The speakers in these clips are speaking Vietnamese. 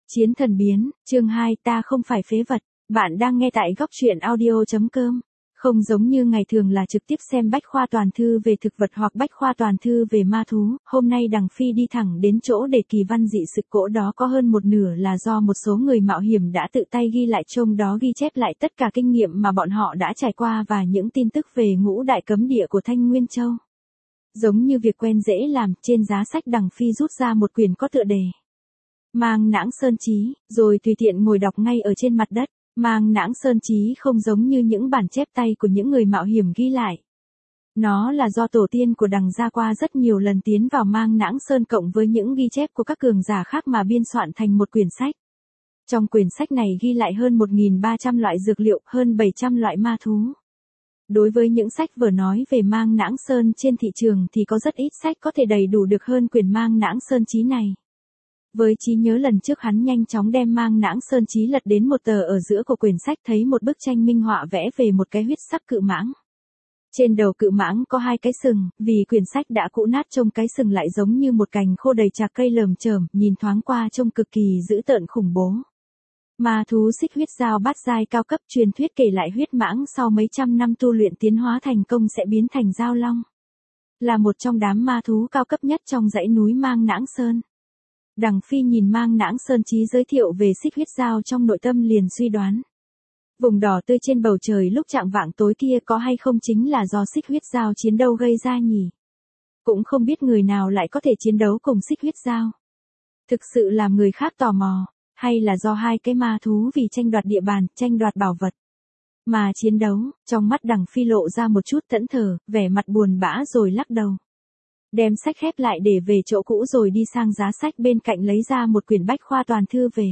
Chiến thần biến, chương 2, ta không phải phế vật. Bạn đang nghe tại góc truyện audio.com. Không giống như ngày thường là trực tiếp xem bách khoa toàn thư về thực vật hoặc bách khoa toàn thư về ma thú, hôm nay Đằng Phi đi thẳng đến chỗ để kỳ văn dị sự cổ đó có hơn một nửa là do một số người mạo hiểm đã tự tay ghi lại, trong đó ghi chép lại tất cả kinh nghiệm mà bọn họ đã trải qua và những tin tức về ngũ đại cấm địa của Thanh Nguyên Châu. Giống như việc quen dễ làm, trên giá sách Đằng Phi rút ra một quyển có tựa đề Mang Nãng Sơn Chí, rồi tùy tiện ngồi đọc ngay ở trên mặt đất. Mang Nãng Sơn Chí không giống như những bản chép tay của những người mạo hiểm ghi lại. Nó là do tổ tiên của Đằng gia qua rất nhiều lần tiến vào Mang Nãng Sơn cộng với những ghi chép của các cường giả khác mà biên soạn thành một quyển sách. Trong quyển sách này ghi lại hơn 1.300 loại dược liệu, hơn 700 loại ma thú. Đối với những sách vở nói về Mang Nãng Sơn trên thị trường thì có rất ít sách có thể đầy đủ được hơn quyển Mang Nãng Sơn Chí này. Với trí nhớ lần trước hắn nhanh chóng đem Mang Nãng Sơn Chí lật đến một tờ ở giữa của quyển sách, thấy một bức tranh minh họa vẽ về một cái huyết sắc cự mãng. Trên đầu cự mãng có hai cái sừng, vì quyển sách đã cũ nát trông cái sừng lại giống như một cành khô đầy chạc cây lởm chởm, nhìn thoáng qua trông cực kỳ dữ tợn khủng bố. Ma thú xích huyết dao bát giai cao cấp, truyền thuyết kể lại huyết mãng sau mấy trăm năm tu luyện tiến hóa thành công sẽ biến thành dao long. Là một trong đám ma thú cao cấp nhất trong dãy núi Mang Nãng Sơn. Đằng Phi nhìn Mang Nãng Sơn Chí giới thiệu về xích huyết dao trong nội tâm liền suy đoán. Vùng đỏ tươi trên bầu trời lúc chạng vạng tối kia có hay không chính là do xích huyết dao chiến đấu gây ra nhỉ? Cũng không biết người nào lại có thể chiến đấu cùng xích huyết dao. Thực sự làm người khác tò mò, hay là do hai cái ma thú vì tranh đoạt địa bàn, tranh đoạt bảo vật mà chiến đấu. Trong mắt Đằng Phi lộ ra một chút thẫn thờ, vẻ mặt buồn bã rồi lắc đầu. Đem sách khép lại để về chỗ cũ rồi đi sang giá sách bên cạnh lấy ra một quyển bách khoa toàn thư về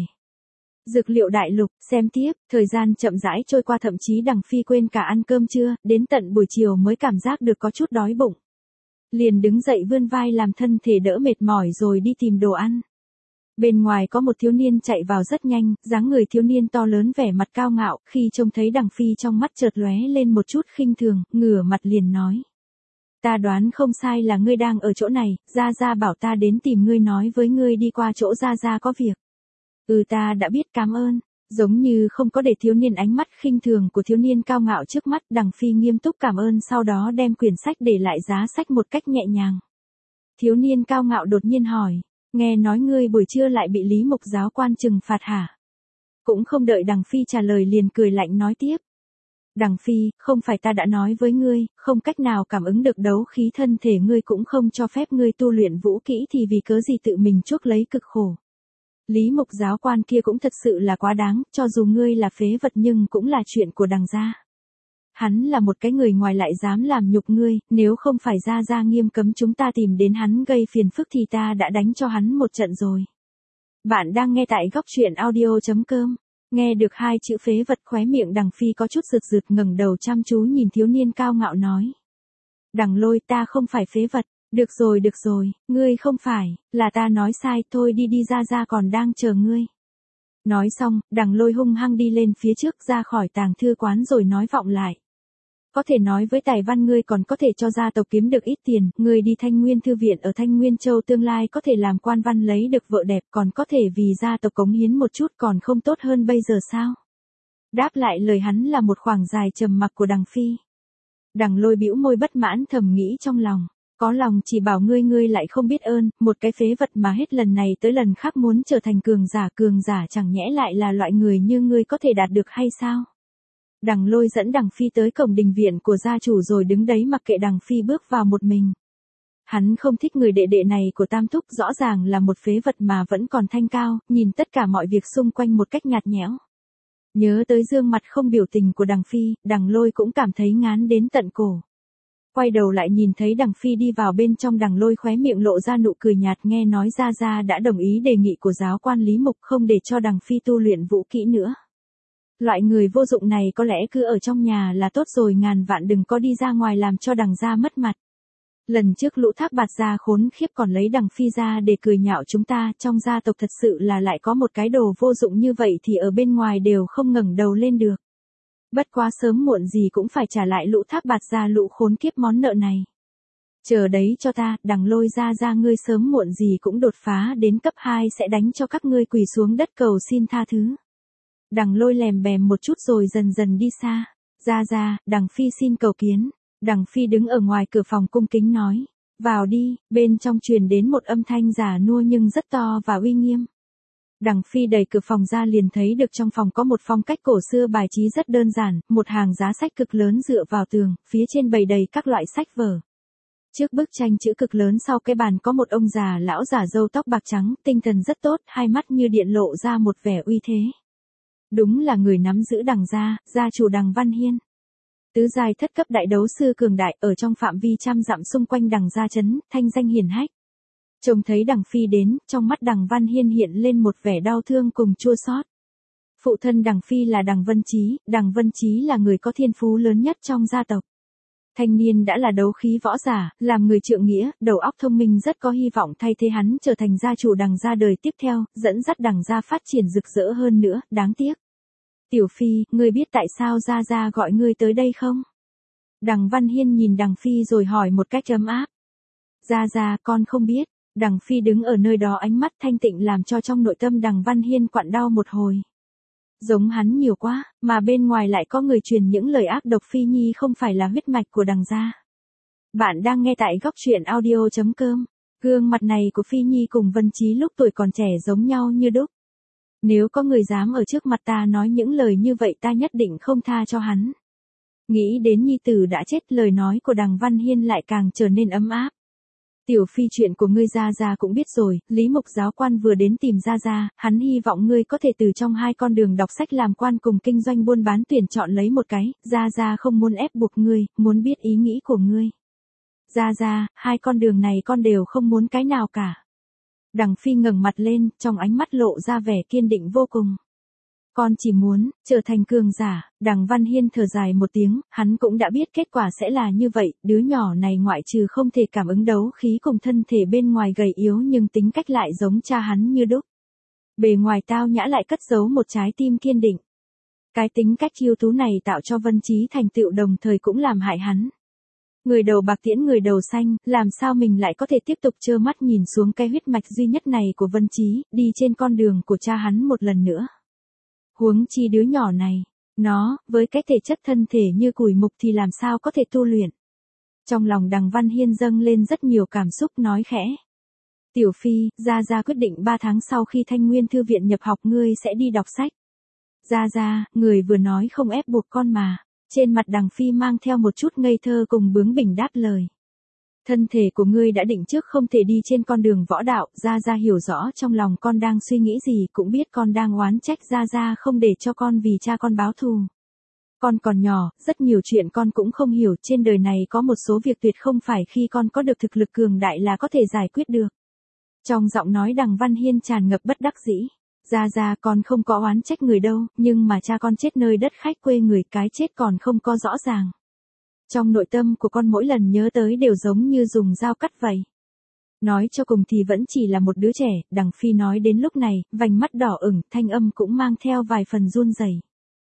dược liệu đại lục, xem tiếp. Thời gian chậm rãi trôi qua, thậm chí Đằng Phi quên cả ăn cơm trưa, đến tận buổi chiều mới cảm giác được có chút đói bụng. Liền đứng dậy vươn vai làm thân thể đỡ mệt mỏi rồi đi tìm đồ ăn. Bên ngoài có một thiếu niên chạy vào rất nhanh, dáng người thiếu niên to lớn, vẻ mặt cao ngạo, khi trông thấy Đằng Phi trong mắt chợt lóe lên một chút khinh thường, ngửa mặt liền nói. Ta đoán không sai là ngươi đang ở chỗ này, Gia Gia bảo ta đến tìm ngươi, nói với ngươi đi qua chỗ Gia Gia có việc. Ta đã biết, cảm ơn. Giống như không có để thiếu niên ánh mắt khinh thường của thiếu niên cao ngạo trước mắt, Đằng Phi nghiêm túc cảm ơn, sau đó đem quyển sách để lại giá sách một cách nhẹ nhàng. Thiếu niên cao ngạo đột nhiên hỏi, nghe nói ngươi buổi trưa lại bị Lý Mục giáo quan trừng phạt hả? Cũng không đợi Đằng Phi trả lời liền cười lạnh nói tiếp. Đằng Phi, không phải ta đã nói với ngươi, không cách nào cảm ứng được đấu khí thân thể ngươi, cũng không cho phép ngươi tu luyện vũ kỹ, thì vì cớ gì tự mình chuốc lấy cực khổ. Lý Mục giáo quan kia cũng thật sự là quá đáng, cho dù ngươi là phế vật nhưng cũng là chuyện của Đằng gia. Hắn là một cái người ngoài lại dám làm nhục ngươi, nếu không phải Gia Gia nghiêm cấm chúng ta tìm đến hắn gây phiền phức thì ta đã đánh cho hắn một trận rồi. Bạn đang nghe tại góc truyện audio.com. Nghe được hai chữ phế vật, khóe miệng Đằng Phi có chút rực rực, ngẩng đầu chăm chú nhìn thiếu niên cao ngạo nói. Đằng Lôi, ta không phải phế vật. Được rồi, ngươi không phải, là ta nói sai, thôi đi đi, Gia Gia còn đang chờ ngươi. Nói xong, Đằng Lôi hung hăng đi lên phía trước ra khỏi tàng thư quán rồi nói vọng lại. Có thể nói với tài văn ngươi còn có thể cho gia tộc kiếm được ít tiền, ngươi đi Thanh Nguyên Thư viện ở Thanh Nguyên Châu tương lai có thể làm quan văn lấy được vợ đẹp, còn có thể vì gia tộc cống hiến một chút, còn không tốt hơn bây giờ sao? Đáp lại lời hắn là một khoảng dài trầm mặc của Đằng Phi. Đằng Lôi bĩu môi bất mãn thầm nghĩ trong lòng. Có lòng chỉ bảo ngươi lại không biết ơn, một cái phế vật mà hết lần này tới lần khác muốn trở thành cường giả chẳng nhẽ lại là loại người như ngươi có thể đạt được hay sao? Đằng Lôi dẫn Đằng Phi tới cổng đình viện của gia chủ rồi đứng đấy mặc kệ Đằng Phi bước vào một mình. Hắn không thích người đệ đệ này của Tam Thúc, rõ ràng là một phế vật mà vẫn còn thanh cao, nhìn tất cả mọi việc xung quanh một cách nhạt nhẽo. Nhớ tới gương mặt không biểu tình của Đằng Phi, Đằng Lôi cũng cảm thấy ngán đến tận cổ. Quay đầu lại nhìn thấy Đằng Phi đi vào bên trong, Đằng Lôi khóe miệng lộ ra nụ cười nhạt, nghe nói Gia Gia đã đồng ý đề nghị của giáo quan Lý Mục, không để cho Đằng Phi tu luyện vũ kỹ nữa. Loại người vô dụng này có lẽ cứ ở trong nhà là tốt rồi, ngàn vạn đừng có đi ra ngoài làm cho Đằng gia mất mặt. Lần trước Lũ Thác Bạt gia khốn khiếp còn lấy Đằng Phi ra để cười nhạo chúng ta, trong gia tộc thật sự là lại có một cái đồ vô dụng như vậy thì ở bên ngoài đều không ngẩng đầu lên được. Bất quá sớm muộn gì cũng phải trả lại Lũ Thác Bạt gia lũ khốn kiếp món nợ này. Chờ đấy cho ta, Đằng Lôi ra ngươi sớm muộn gì cũng đột phá đến cấp 2 sẽ đánh cho các ngươi quỳ xuống đất cầu xin tha thứ. Đằng Lôi lèm bèm một chút rồi dần dần đi xa. Ra, Đằng Phi xin cầu kiến. Đằng Phi đứng ở ngoài cửa phòng cung kính nói. Vào đi, bên trong truyền đến một âm thanh già nua nhưng rất to và uy nghiêm. Đằng Phi đẩy cửa phòng ra liền thấy được trong phòng có một phong cách cổ xưa bài trí rất đơn giản, một hàng giá sách cực lớn dựa vào tường, phía trên bày đầy các loại sách vở. Trước bức tranh chữ cực lớn sau cái bàn có một ông già lão giả râu tóc bạc trắng, tinh thần rất tốt, hai mắt như điện lộ ra một vẻ uy thế. Đúng là người nắm giữ Đằng gia chủ Đằng Văn Hiên. Tứ giai thất cấp đại đấu sư cường đại ở trong phạm vi trăm dặm xung quanh Đằng gia trấn, thanh danh hiển hách. Trông thấy Đằng Phi đến, trong mắt Đằng Văn Hiên hiện lên một vẻ đau thương cùng chua xót. Phụ thân Đằng Phi là Đằng Vân Chí là người có thiên phú lớn nhất trong gia tộc. Thanh niên đã là đấu khí võ giả, làm người trượng nghĩa, đầu óc thông minh rất có hy vọng thay thế hắn trở thành gia chủ Đằng gia đời tiếp theo, dẫn dắt Đằng gia phát triển rực rỡ hơn nữa, đáng tiếc. Tiểu Phi, ngươi biết tại sao gia gọi ngươi tới đây không? Đằng Văn Hiên nhìn Đằng Phi rồi hỏi một cách ấm áp. Gia, con không biết. Đằng Phi đứng ở nơi đó ánh mắt thanh tịnh làm cho trong nội tâm Đằng Văn Hiên quặn đau một hồi. Giống hắn nhiều quá, mà bên ngoài lại có người truyền những lời ác độc. Phi Nhi không phải là huyết mạch của Đằng gia. Bạn đang nghe tại góc truyện audio.com. Gương mặt này của Phi Nhi cùng Vân Chí lúc tuổi còn trẻ giống nhau như đúc. Nếu có người dám ở trước mặt ta nói những lời như vậy ta nhất định không tha cho hắn. Nghĩ đến nhi tử đã chết, lời nói của Đằng Văn Hiên lại càng trở nên ấm áp. Tiểu Phi, chuyện của ngươi gia cũng biết rồi, Lý Mục giáo quan vừa đến tìm gia, hắn hy vọng ngươi có thể từ trong hai con đường đọc sách làm quan cùng kinh doanh buôn bán tuyển chọn lấy một cái, gia không muốn ép buộc ngươi, muốn biết ý nghĩ của ngươi. Gia, hai con đường này con đều không muốn cái nào cả. Đằng Phi ngẩng mặt lên, trong ánh mắt lộ ra vẻ kiên định vô cùng. Con chỉ muốn trở thành cường giả. Đằng Văn Hiên thở dài một tiếng, hắn cũng đã biết kết quả sẽ là như vậy, đứa nhỏ này ngoại trừ không thể cảm ứng đấu khí cùng thân thể bên ngoài gầy yếu nhưng tính cách lại giống cha hắn như đúc. Bề ngoài tao nhã lại cất giấu một trái tim kiên định. Cái tính cách ưu tú này tạo cho Vân Chí thành tựu đồng thời cũng làm hại hắn. Người đầu bạc tiễn người đầu xanh, làm sao mình lại có thể tiếp tục trơ mắt nhìn xuống cái huyết mạch duy nhất này của Vân Chí, đi trên con đường của cha hắn một lần nữa. Huống chi đứa nhỏ này, nó, với cái thể chất thân thể như củi mục thì làm sao có thể tu luyện. Trong lòng Đằng Văn Hiên dâng lên rất nhiều cảm xúc nói khẽ. Tiểu Phi, gia quyết định 3 tháng sau khi Thanh Nguyên Thư viện nhập học ngươi sẽ đi đọc sách. Gia, người vừa nói không ép buộc con mà. Trên mặt Đằng Phi mang theo một chút ngây thơ cùng bướng bỉnh đáp lời. Thân thể của ngươi đã định trước không thể đi trên con đường võ đạo, gia hiểu rõ trong lòng con đang suy nghĩ gì, cũng biết con đang oán trách gia không để cho con vì cha con báo thù. Con còn nhỏ, rất nhiều chuyện con cũng không hiểu, trên đời này có một số việc tuyệt không phải khi con có được thực lực cường đại là có thể giải quyết được. Trong giọng nói Đằng Văn Hiên tràn ngập bất đắc dĩ. Gia con không có oán trách người đâu, nhưng mà cha con chết nơi đất khách quê người, cái chết còn không có rõ ràng. Trong nội tâm của con mỗi lần nhớ tới đều giống như dùng dao cắt vậy. Nói cho cùng thì vẫn chỉ là một đứa trẻ. Đằng Phi nói đến lúc này, vành mắt đỏ ửng, thanh âm cũng mang theo vài phần run rẩy.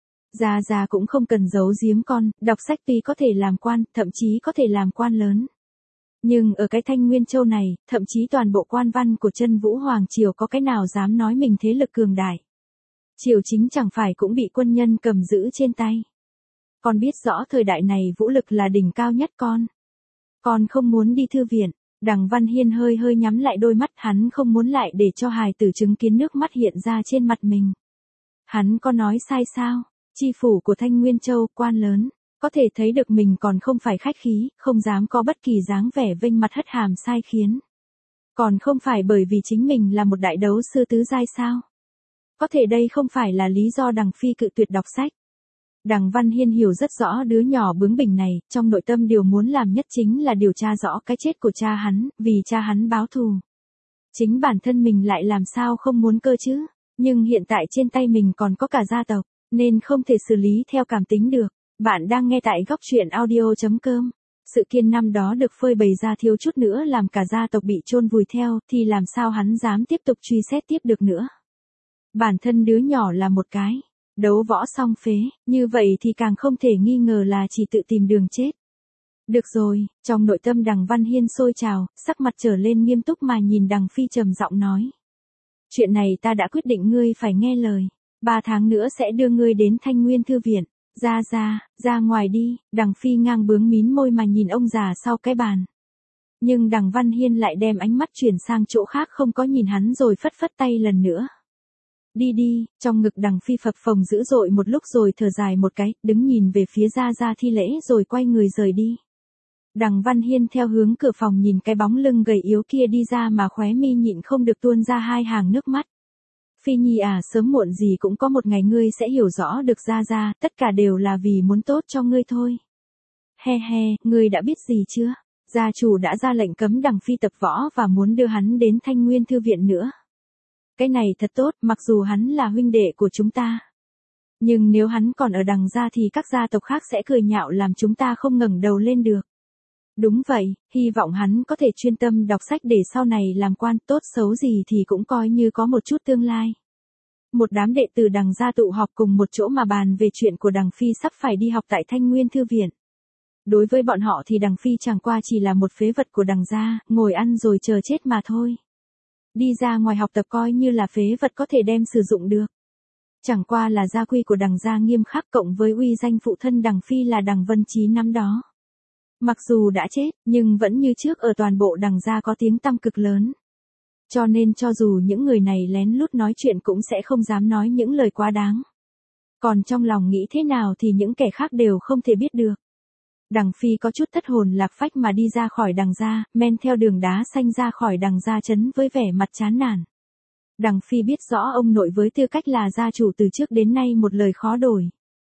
Gia cũng không cần giấu giếm con, đọc sách tuy có thể làm quan, thậm chí có thể làm quan lớn. Nhưng ở cái Thanh Nguyên Châu này, thậm chí toàn bộ quan văn của Chân Vũ Hoàng Triều có cái nào dám nói mình thế lực cường đại. Triều chính chẳng phải cũng bị quân nhân cầm giữ trên tay. Con biết rõ thời đại này vũ lực là đỉnh cao nhất con. Con không muốn đi thư viện. Đằng Văn Hiên hơi nhắm lại đôi mắt, hắn không muốn lại để cho hài tử chứng kiến nước mắt hiện ra trên mặt mình. Hắn có nói sai sao? Chi phủ của Thanh Nguyên Châu, quan lớn. Có thể thấy được mình còn không phải khách khí, không dám có bất kỳ dáng vẻ vênh mặt hất hàm sai khiến. Còn không phải bởi vì chính mình là một đại đấu sư tứ giai sao? Có thể đây không phải là lý do Đằng Phi cự tuyệt đọc sách. Đằng Văn Hiên hiểu rất rõ đứa nhỏ bướng bỉnh này, trong nội tâm điều muốn làm nhất chính là điều tra rõ cái chết của cha hắn, vì cha hắn báo thù. Chính bản thân mình lại làm sao không muốn cơ chứ, nhưng hiện tại trên tay mình còn có cả gia tộc, nên không thể xử lý theo cảm tính được. Bạn đang nghe tại góc truyện audio.com. Sự kiện năm đó được phơi bày ra thiếu chút nữa làm cả gia tộc bị chôn vùi theo, thì làm sao hắn dám tiếp tục truy xét tiếp được nữa. Bản thân đứa nhỏ là một cái đấu võ song phế, như vậy thì càng không thể nghi ngờ là chỉ tự tìm đường chết. Được rồi, trong nội tâm Đằng Văn Hiên sôi trào, sắc mặt trở lên nghiêm túc mà nhìn Đằng Phi trầm giọng nói. Chuyện này ta đã quyết định ngươi phải nghe lời. 3 tháng nữa sẽ đưa ngươi đến Thanh Nguyên Thư Viện. Ra ngoài đi, Đằng Phi ngang bướng mím môi mà nhìn ông già sau cái bàn. Nhưng Đằng Văn Hiên lại đem ánh mắt chuyển sang chỗ khác không có nhìn hắn rồi phất phất tay lần nữa. Đi, trong ngực Đằng Phi phập phồng dữ dội một lúc rồi thở dài một cái, đứng nhìn về phía Ra thi lễ rồi quay người rời đi. Đằng Văn Hiên theo hướng cửa phòng nhìn cái bóng lưng gầy yếu kia đi ra mà khóe mi nhịn không được tuôn ra 2 hàng nước mắt. Phi Nhi à, sớm muộn gì cũng có một ngày ngươi sẽ hiểu rõ được Ra, tất cả đều là vì muốn tốt cho ngươi thôi. He, ngươi đã biết gì chưa? Gia chủ đã ra lệnh cấm Đằng Phi tập võ và muốn đưa hắn đến Thanh Nguyên Thư Viện nữa. Cái này thật tốt, mặc dù hắn là huynh đệ của chúng ta. Nhưng nếu hắn còn ở Đằng gia thì các gia tộc khác sẽ cười nhạo làm chúng ta không ngẩng đầu lên được. Đúng vậy, hy vọng hắn có thể chuyên tâm đọc sách để sau này làm quan, tốt xấu gì thì cũng coi như có một chút tương lai. Một đám đệ tử Đằng gia tụ họp cùng một chỗ mà bàn về chuyện của Đằng Phi sắp phải đi học tại Thanh Nguyên Thư Viện. Đối với bọn họ thì Đằng Phi chẳng qua chỉ là một phế vật của Đằng gia, ngồi ăn rồi chờ chết mà thôi. Đi ra ngoài học tập coi như là phế vật có thể đem sử dụng được. Chẳng qua là gia quy của Đằng gia nghiêm khắc cộng với uy danh phụ thân Đằng Phi là Đằng Vân Chí năm đó. Mặc dù đã chết, nhưng vẫn như trước ở toàn bộ Đằng gia có tiếng tăm cực lớn. Cho nên cho dù những người này lén lút nói chuyện cũng sẽ không dám nói những lời quá đáng. Còn trong lòng nghĩ thế nào thì những kẻ khác đều không thể biết được. Đằng Phi có chút thất hồn lạc phách mà đi ra khỏi Đằng gia, men theo đường đá xanh ra khỏi Đằng gia trấn với vẻ mặt chán nản. Đằng Phi biết rõ ông nội với tư cách là gia chủ từ trước đến nay một lời khó đổi.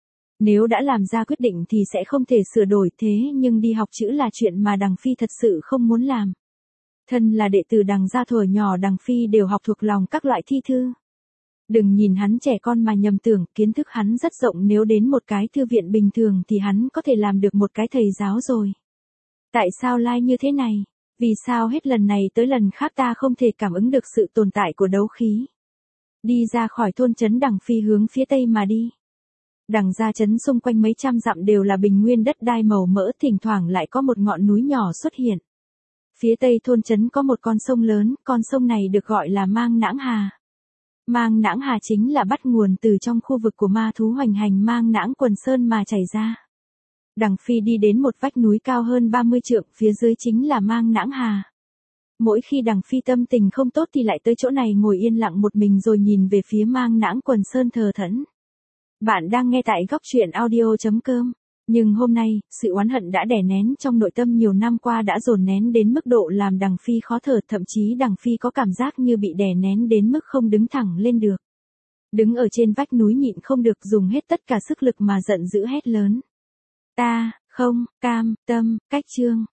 Nếu đã làm ra quyết định thì sẽ không thể sửa đổi, thế nhưng đi học chữ là chuyện mà Đằng Phi thật sự không muốn làm. Thân là đệ tử Đằng gia thuở nhỏ Đằng Phi đều học thuộc lòng các loại thi thư. Đừng nhìn hắn trẻ con mà nhầm tưởng, kiến thức hắn rất rộng, nếu đến một cái thư viện bình thường thì hắn có thể làm được một cái thầy giáo rồi. Tại sao lai như thế này? Vì sao hết lần này tới lần khác ta không thể cảm ứng được sự tồn tại của đấu khí? Đi ra khỏi thôn trấn Đằng Phi hướng phía tây mà đi. Đằng gia trấn xung quanh mấy trăm dặm đều là bình nguyên đất đai màu mỡ, thỉnh thoảng lại có một ngọn núi nhỏ xuất hiện. Phía tây thôn trấn có một con sông lớn, con sông này được gọi là Mang Nãng Hà. Mang Nãng Hà chính là bắt nguồn từ trong khu vực của ma thú hoành hành Mang Nãng Quần Sơn mà chảy ra. Đằng Phi đi đến một vách núi cao hơn 30 trượng, phía dưới chính là Mang Nãng Hà. Mỗi khi Đằng Phi tâm tình không tốt thì lại tới chỗ này ngồi yên lặng một mình rồi nhìn về phía Mang Nãng Quần Sơn thờ thẫn. Bạn đang nghe tại góc truyện audio.com. Nhưng hôm nay, sự oán hận đã đè nén trong nội tâm nhiều năm qua đã dồn nén đến mức độ làm Đằng Phi khó thở, thậm chí Đằng Phi có cảm giác như bị đè nén đến mức không đứng thẳng lên được. Đứng ở trên vách núi nhịn không được dùng hết tất cả sức lực mà giận dữ hét lớn. Ta, không, cam, tâm, cách chương.